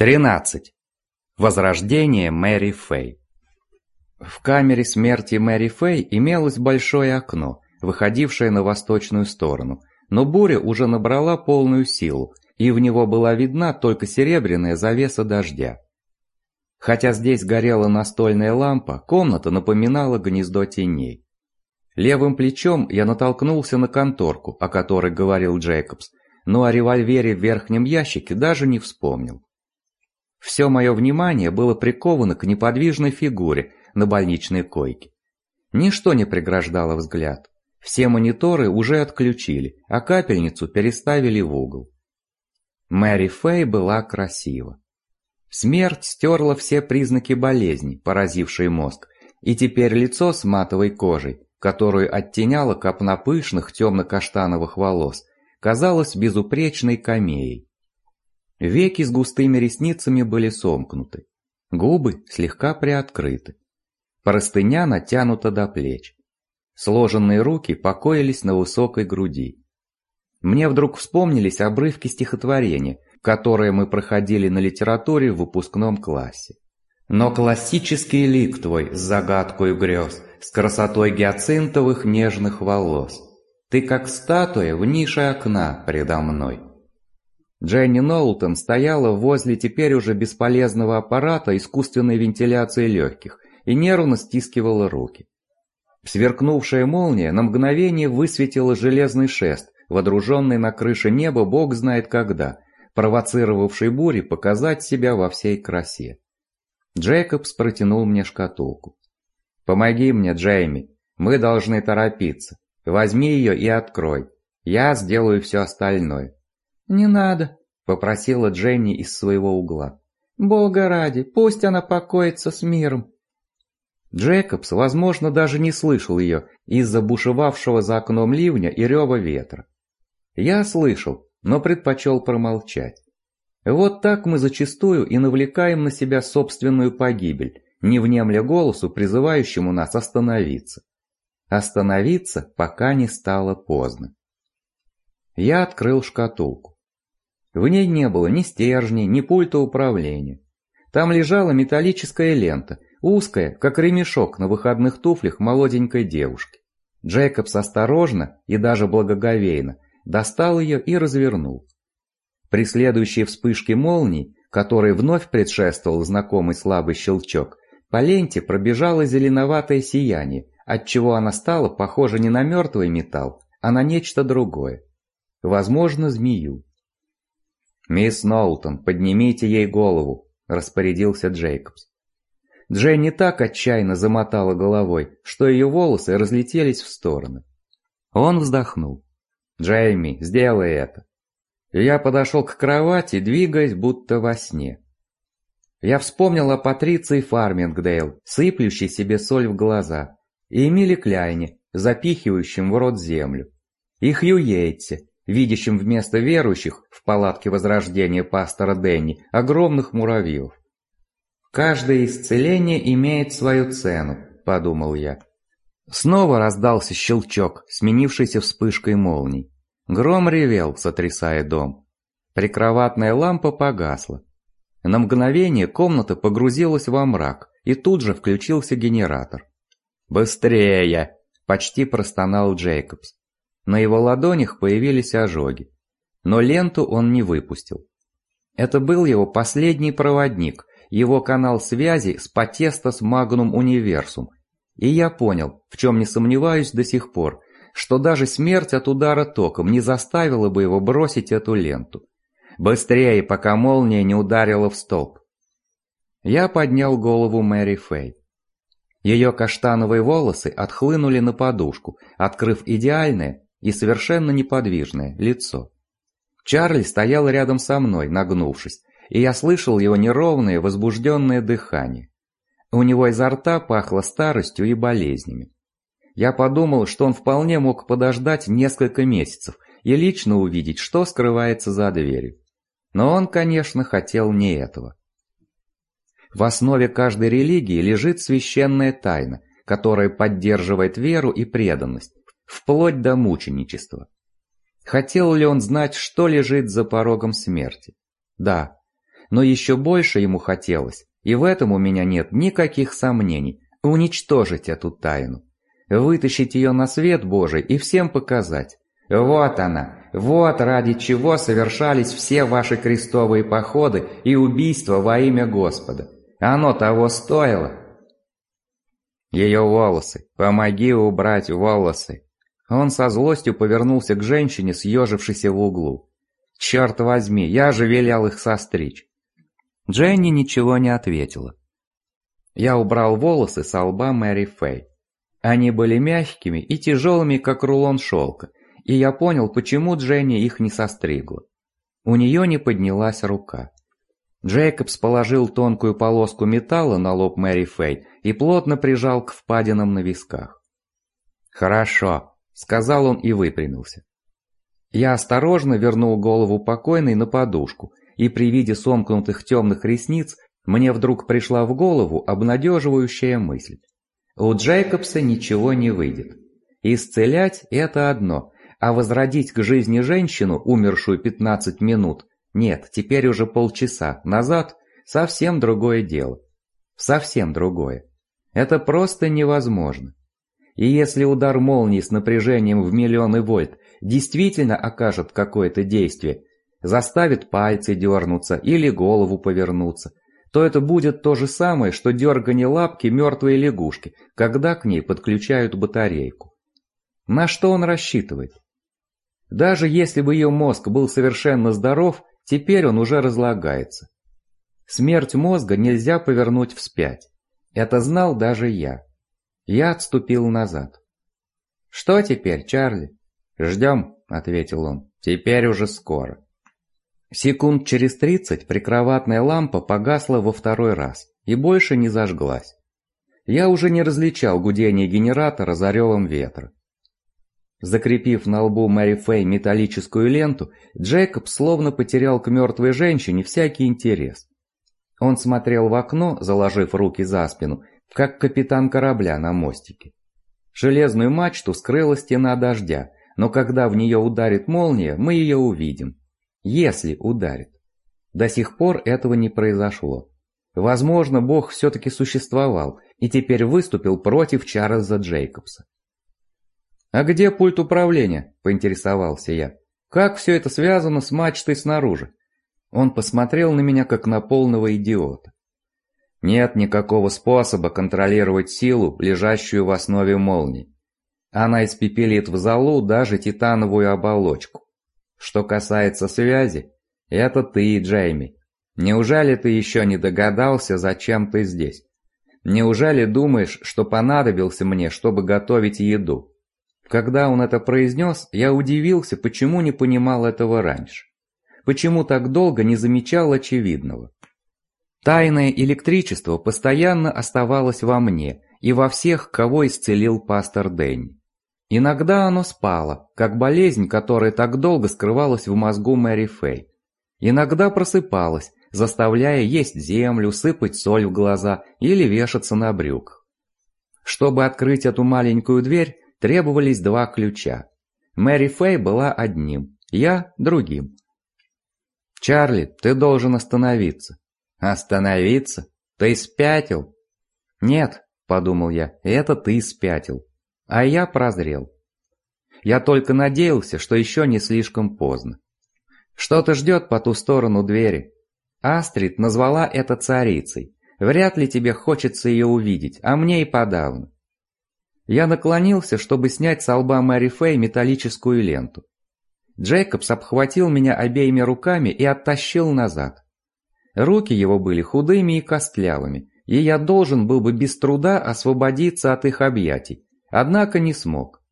13. Возрождение Мэри Фэй. В камере смерти Мэри Фэй имелось большое окно, выходившее на восточную сторону, но буря уже набрала полную силу, и в него была видна только серебряная завеса дождя. Хотя здесь горела настольная лампа, комната напоминала гнездо теней. Левым плечом я натолкнулся на конторку, о которой говорил Джейкобс, но о револьвере в верхнем ящике даже не вспомнил. Все мое внимание было приковано к неподвижной фигуре на больничной койке. Ничто не преграждало взгляд. Все мониторы уже отключили, а капельницу переставили в угол. Мэри Фэй была красива. Смерть стерла все признаки болезни, поразившей мозг, и теперь лицо с матовой кожей, которую оттеняла копна пышных темно-каштановых волос, казалось безупречной камеей. Веки с густыми ресницами были сомкнуты, губы слегка приоткрыты. Простыня натянута до плеч. Сложенные руки покоились на высокой груди. Мне вдруг вспомнились обрывки стихотворения, которые мы проходили на литературе в выпускном классе. «Но классический лик твой с загадкой грез, с красотой гиацинтовых нежных волос. Ты как статуя в нише окна предо мной». Дженни Ноултон стояла возле теперь уже бесполезного аппарата искусственной вентиляции легких и нервно стискивала руки. Сверкнувшая молния на мгновение высветила железный шест, водруженный на крыше неба бог знает когда, провоцировавший бури показать себя во всей красе. Джейкобс протянул мне шкатулку. «Помоги мне, Джейми, мы должны торопиться. Возьми ее и открой. Я сделаю все остальное». «Не надо», — попросила Дженни из своего угла. «Бога ради, пусть она покоится с миром». Джейкобс, возможно, даже не слышал ее из-за бушевавшего за окном ливня и рева ветра. Я слышал, но предпочел промолчать. Вот так мы зачастую и навлекаем на себя собственную погибель, не внемля голосу, призывающему нас остановиться. Остановиться, пока не стало поздно. Я открыл шкатулку. В ней не было ни стержней, ни пульта управления. Там лежала металлическая лента, узкая, как ремешок на выходных туфлях молоденькой девушки. Джейкобс осторожно и даже благоговейно достал ее и развернул. При следующей вспышке молний, которой вновь предшествовал знакомый слабый щелчок, по ленте пробежало зеленоватое сияние, отчего она стала похожа не на мертвый металл, а на нечто другое. Возможно, змею. «Мисс Ноултон, поднимите ей голову», — распорядился Джейкобс. Дженни так отчаянно замотала головой, что ее волосы разлетелись в стороны. Он вздохнул. «Джейми, сделай это». И я подошел к кровати, двигаясь будто во сне. Я вспомнил о Патриции Фармингдейл, сыплющей себе соль в глаза, и Эмиле Кляйне, запихивающем в рот землю, и Хью Йейтсе, видящим вместо верующих в палатке Возрождения пастора Дэнни огромных муравьев. «Каждое исцеление имеет свою цену», — подумал я. Снова раздался щелчок, сменившийся вспышкой молний. Гром ревел, сотрясая дом. Прикроватная лампа погасла. На мгновение комната погрузилась во мрак, и тут же включился генератор. «Быстрее!» — почти простонал Джейкобс. На его ладонях появились ожоги. Но ленту он не выпустил. Это был его последний проводник, его канал связи с Potestas Magnum Universum. И я понял, в чем не сомневаюсь до сих пор, что даже смерть от удара током не заставила бы его бросить эту ленту. Быстрее, пока молния не ударила в столб. Я поднял голову Мэри Фэй. Ее каштановые волосы отхлынули на подушку, открыв идеальное и совершенно неподвижное лицо. Чарли стоял рядом со мной, нагнувшись, и я слышал его неровное, возбужденное дыхание. У него изо рта пахло старостью и болезнями. Я подумал, что он вполне мог подождать несколько месяцев и лично увидеть, что скрывается за дверью. Но он, конечно, хотел не этого. В основе каждой религии лежит священная тайна, которая поддерживает веру и преданность, вплоть до мученичества. Хотел ли он знать, что лежит за порогом смерти? Да. но еще больше ему хотелось, и в этом у меня нет никаких сомнений, уничтожить эту тайну. Вытащить ее на свет Божий и всем показать. Вот она, вот ради чего совершались все ваши крестовые походы и убийства во имя Господа. Оно того стоило. Ее волосы, помоги убрать волосы. Он со злостью повернулся к женщине, съежившейся в углу. Черт возьми, я же велел их состричь. Дженни ничего не ответила. Я убрал волосы со лба Мэри Фэй. Они были мягкими и тяжелыми, как рулон шелка, и я понял, почему Дженни их не состригла. У нее не поднялась рука. Джейкобс положил тонкую полоску металла на лоб Мэри Фэй и плотно прижал к впадинам на висках. «Хорошо», — сказал он и выпрямился. Я осторожно вернул голову покойной на подушку, и при виде сомкнутых темных ресниц мне вдруг пришла в голову обнадеживающая мысль. У Джейкобса ничего не выйдет. Исцелять – это одно, а возродить к жизни женщину, умершую 15 минут, нет, теперь уже полчаса назад, совсем другое дело. Совсем другое. Это просто невозможно. И если удар молнии с напряжением в миллионы вольт действительно окажет какое-то действие, заставит пальцы дернуться или голову повернуться, то это будет то же самое, что дергание лапки мертвой лягушки, когда к ней подключают батарейку. На что он рассчитывает? Даже если бы ее мозг был совершенно здоров, теперь он уже разлагается. Смерть мозга нельзя повернуть вспять. Это знал даже я. Я отступил назад. «Что теперь, Чарли?» «Ждем», — ответил он. «Теперь уже скоро». Секунд через 30 прикроватная лампа погасла во второй раз и больше не зажглась. Я уже не различал гудение генератора за ревом ветра. Закрепив на лбу Мэри Фэй металлическую ленту, Джейкоб словно потерял к мертвой женщине всякий интерес. Он смотрел в окно, заложив руки за спину, как капитан корабля на мостике. Железную мачту скрыла стена дождя, но когда в нее ударит молния, мы ее увидим. Если ударит. До сих пор этого не произошло. Возможно, Бог все-таки существовал и теперь выступил против Чарльза Джейкобса. «А где пульт управления?» – поинтересовался я. «Как все это связано с мачтой снаружи?» Он посмотрел на меня, как на полного идиота. «Нет никакого способа контролировать силу, лежащую в основе молнии. Она испепелит в золу даже титановую оболочку. Что касается связи, это ты, Джейми. Неужели ты еще не догадался, зачем ты здесь? Неужели думаешь, что понадобился мне, чтобы готовить еду?» Когда он это произнес, я удивился, почему не понимал этого раньше. Почему так долго не замечал очевидного. Тайное электричество постоянно оставалось во мне и во всех, кого исцелил пастор Дэнни. Иногда оно спало, как болезнь, которая так долго скрывалась в мозгу Мэри Фэй. Иногда просыпалась, заставляя есть землю, сыпать соль в глаза или вешаться на брюках. Чтобы открыть эту маленькую дверь, требовались 2 ключа. Мэри Фэй была одним, я другим. «Чарли, ты должен остановиться». «Остановиться? Ты спятил?» «Нет», — подумал я, — «это ты спятил». А я прозрел. Я только надеялся, что еще не слишком поздно. Что-то ждет по ту сторону двери. Астрид назвала это царицей. Вряд ли тебе хочется ее увидеть, а мне и подавно. Я наклонился, чтобы снять с лба Мэри Фэй металлическую ленту. Джейкобс обхватил меня обеими руками и оттащил назад. Руки его были худыми и костлявыми, и я должен был бы без труда освободиться от их объятий, однако не смог.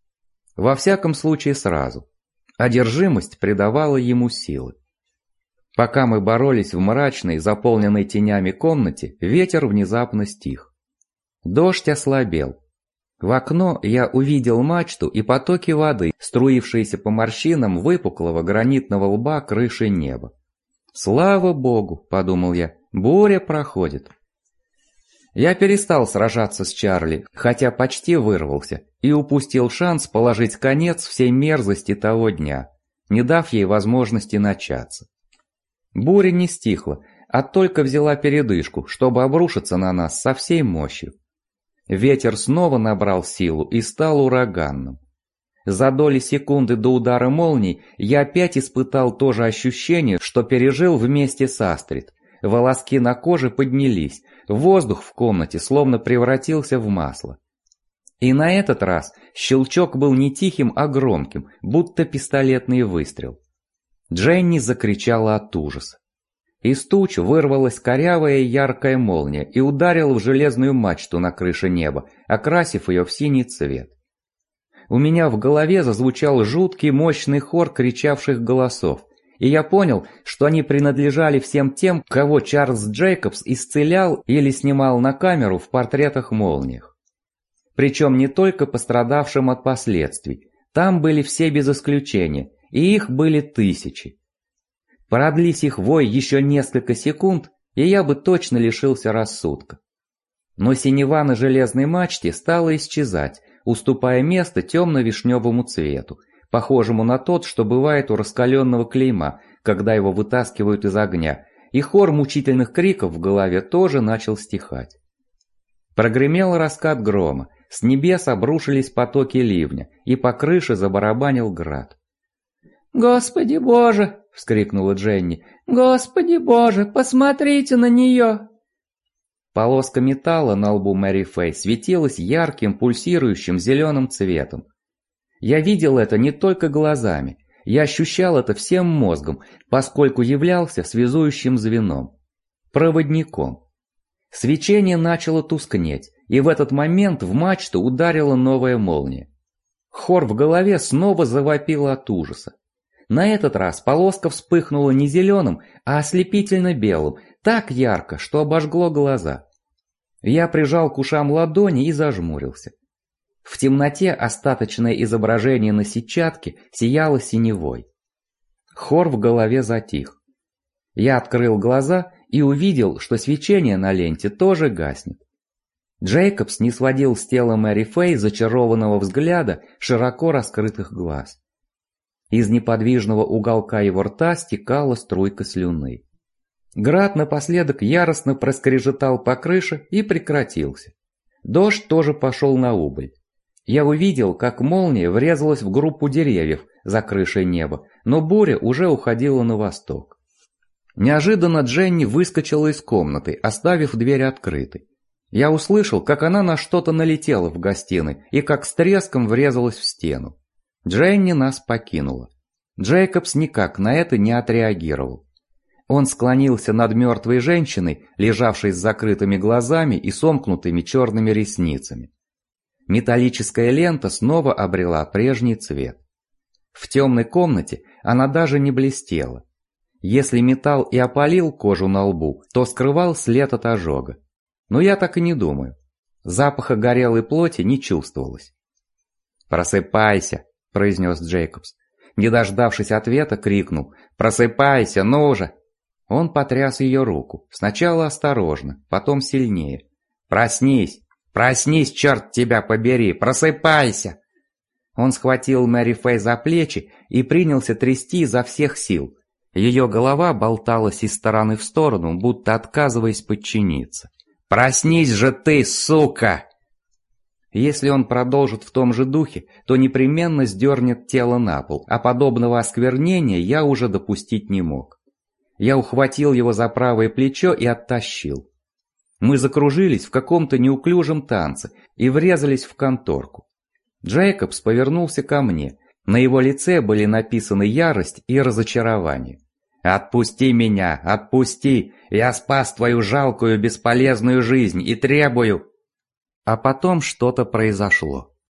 Во всяком случае сразу. Одержимость придавала ему силы. Пока мы боролись в мрачной, заполненной тенями комнате, ветер внезапно стих. Дождь ослабел. В окно я увидел мачту и потоки воды, струившиеся по морщинам выпуклого гранитного лба крыши неба. «Слава Богу», — подумал я, — «буря проходит». Я перестал сражаться с Чарли, хотя почти вырвался, и упустил шанс положить конец всей мерзости того дня, не дав ей возможности начаться. Буря не стихла, а только взяла передышку, чтобы обрушиться на нас со всей мощью. Ветер снова набрал силу и стал ураганным. За доли секунды до удара молний я опять испытал то же ощущение, что пережил вместе с Астрид. Волоски на коже поднялись, воздух в комнате словно превратился в масло. И на этот раз щелчок был не тихим, а громким, будто пистолетный выстрел. Дженни закричала от ужаса. Из туч вырвалась корявая яркая молния и ударила в железную мачту на крыше неба, окрасив ее в синий цвет. У меня в голове зазвучал жуткий мощный хор кричавших голосов, и я понял, что они принадлежали всем тем, кого Чарльз Джейкобс исцелял или снимал на камеру в портретах-молниях. Причем не только пострадавшим от последствий, там были все без исключения, и их были тысячи. Продлись их вой еще несколько секунд, и я бы точно лишился рассудка. Но синева на железной мачте стала исчезать, уступая место темно-вишневому цвету, похожему на тот, что бывает у раскаленного клейма, когда его вытаскивают из огня, и хор мучительных криков в голове тоже начал стихать. Прогремел раскат грома, с небес обрушились потоки ливня, и по крыше забарабанил град. «Господи Боже!» — вскрикнула Дженни. «Господи Боже, посмотрите на нее!» Полоска металла на лбу Мэри Фэй светилась ярким, пульсирующим зеленым цветом. Я видел это не только глазами, я ощущал это всем мозгом, поскольку являлся связующим звеном, проводником. Свечение начало тускнеть, и в этот момент в мачту ударила новая молния. Хор в голове снова завопил от ужаса. На этот раз полоска вспыхнула не зеленым, а ослепительно белым, так ярко, что обожгло глаза. Я прижал к ушам ладони и зажмурился. В темноте остаточное изображение на сетчатке сияло синевой. Хор в голове затих. Я открыл глаза и увидел, что свечение на ленте тоже гаснет. Джейкобс не сводил с тела Мэри Фэй зачарованного взгляда широко раскрытых глаз. Из неподвижного уголка его рта стекала струйка слюны. Град напоследок яростно проскрежетал по крыше и прекратился. Дождь тоже пошел на убыль. Я увидел, как молния врезалась в группу деревьев за крышей неба, но буря уже уходила на восток. Неожиданно Дженни выскочила из комнаты, оставив дверь открытой. Я услышал, как она на что-то налетела в гостиной и как с треском врезалась в стену. Дженни нас покинула. Джейкобс никак на это не отреагировал. Он склонился над мертвой женщиной, лежавшей с закрытыми глазами и сомкнутыми черными ресницами. Металлическая лента снова обрела прежний цвет. В темной комнате она даже не блестела. Если металл и опалил кожу на лбу, то скрывал след от ожога. Но я так и не думаю. Запаха горелой плоти не чувствовалось. «Просыпайся!» – произнес Джейкобс. Не дождавшись ответа, крикнул: «Просыпайся, ну же!» Он потряс ее руку, сначала осторожно, потом сильнее. «Проснись! Проснись, черт тебя побери! Просыпайся!» Он схватил Мэри Фэй за плечи и принялся трясти изо всех сил. Ее голова болталась из стороны в сторону, будто отказываясь подчиниться. «Проснись же ты, сука!» Если он продолжит в том же духе, то непременно сдернет тело на пол, а подобного осквернения я уже допустить не мог. Я ухватил его за правое плечо и оттащил. Мы закружились в каком-то неуклюжем танце и врезались в конторку. Джейкобс повернулся ко мне. На его лице были написаны ярость и разочарование. «Отпусти меня, отпусти! Я спас твою жалкую бесполезную жизнь и требую...» А потом что-то произошло.